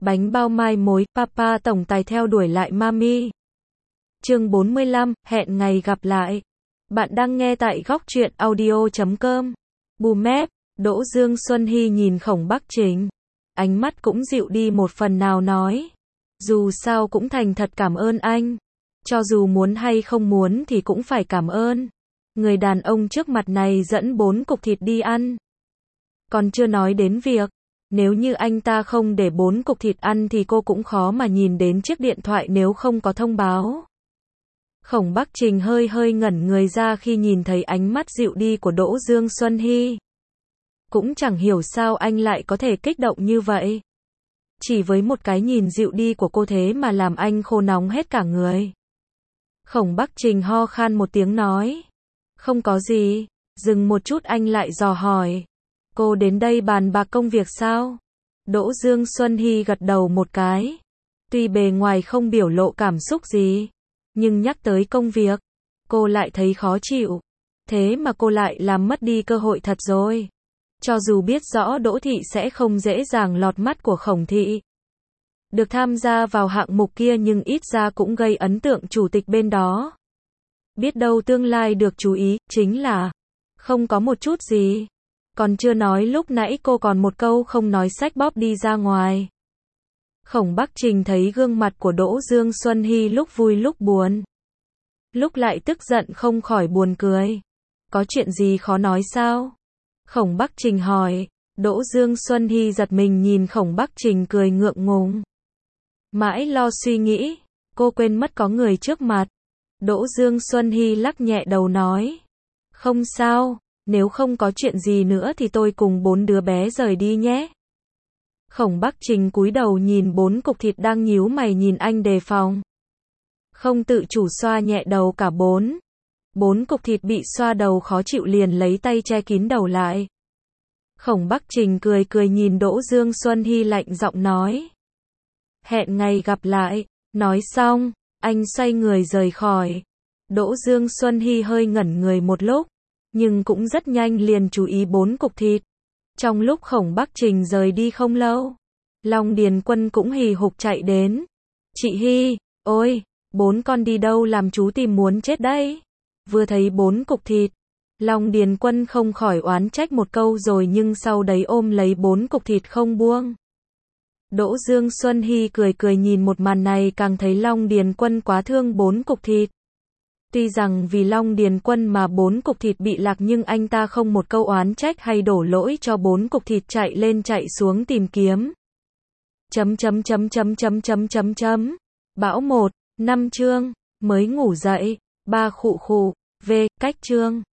Bánh bao mai mối, Papa tổng tài theo đuổi lại Mami. Chương 45, hẹn ngày gặp lại. Bạn đang nghe tại góc truyện audio.com. Bùm. Đỗ Dương Xuân Hy nhìn Khổng Bắc Trình. Ánh mắt cũng dịu đi một phần nào nói. Dù sao cũng thành thật cảm ơn anh. Cho dù muốn hay không muốn thì cũng phải cảm ơn. Người đàn ông trước mặt này dẫn 4 cục thịt đi ăn. Còn chưa nói đến việc, nếu như anh ta không để 4 cục thịt ăn thì cô cũng khó mà nhìn đến chiếc điện thoại nếu không có thông báo. Khổng Bắc Trình hơi ngẩn người ra khi nhìn thấy ánh mắt dịu đi của Đỗ Dương Xuân Hy. Cũng chẳng hiểu sao anh lại có thể kích động như vậy. Chỉ với một cái nhìn dịu đi của cô thế mà làm anh khô nóng hết cả người. Khổng Bắc Trình ho khan một tiếng nói. Không có gì. Dừng một chút anh lại dò hỏi. Cô đến đây bàn bạc công việc sao? Đỗ Dương Xuân Hy gật đầu một cái. Tuy bề ngoài không biểu lộ cảm xúc gì, nhưng nhắc tới công việc, cô lại thấy khó chịu. Thế mà cô lại làm mất đi cơ hội thật rồi. Cho dù biết rõ Đỗ Thị sẽ không dễ dàng lọt mắt của Khổng Thị được tham gia vào hạng mục kia, nhưng ít ra cũng gây ấn tượng chủ tịch bên đó. Biết đâu tương lai được chú ý, chính là không có một chút gì. Còn chưa nói lúc nãy cô còn một câu không nói xách bóp đi ra ngoài. Khổng Bắc Trình thấy gương mặt của Đỗ Dương Xuân Hy lúc vui lúc buồn, lúc lại tức giận không khỏi buồn cười. Có chuyện gì khó nói sao? Khổng Bắc Trình hỏi. Đỗ Dương Xuân Hy giật mình nhìn Khổng Bắc Trình cười ngượng ngùng. Mãi lo suy nghĩ, cô quên mất có người trước mặt. Đỗ Dương Xuân Hy lắc nhẹ đầu nói. Không sao, nếu không có chuyện gì nữa thì tôi cùng 4 đứa bé rời đi nhé. Khổng Bắc Trình cúi đầu nhìn 4 cục thịt đang nhíu mày nhìn anh đề phòng. Không tự chủ xoa nhẹ đầu cả 4 cục thịt bị xoa đầu khó chịu liền lấy tay che kín đầu lại. Khổng Bắc Trình cười nhìn Đỗ Dương Xuân Hy lạnh giọng nói. Hẹn ngày gặp lại. Nói xong, anh xoay người rời khỏi. Đỗ Dương Xuân Hy hơi ngẩn người một lúc, nhưng cũng rất nhanh liền chú ý 4 cục thịt. Trong lúc Khổng Bắc Trình rời đi không lâu, Long Điền Quân cũng hì hục chạy đến. Chị Hy, ôi, 4 con đi đâu làm chú tìm muốn chết đấy. Vừa thấy 4 cục thịt, Long Điền Quân không khỏi oán trách một câu rồi nhưng sau đấy ôm lấy 4 cục thịt không buông. Đỗ Dương Xuân Hy cười nhìn một màn này càng thấy Long Điền Quân quá thương 4 cục thịt. Tuy rằng vì Long Điền Quân mà 4 cục thịt bị lạc nhưng anh ta không một câu oán trách hay đổ lỗi cho 4 cục thịt chạy lên chạy xuống tìm kiếm. Bão 1, 5 chương, mới ngủ dậy, 3 khụ, cách chương.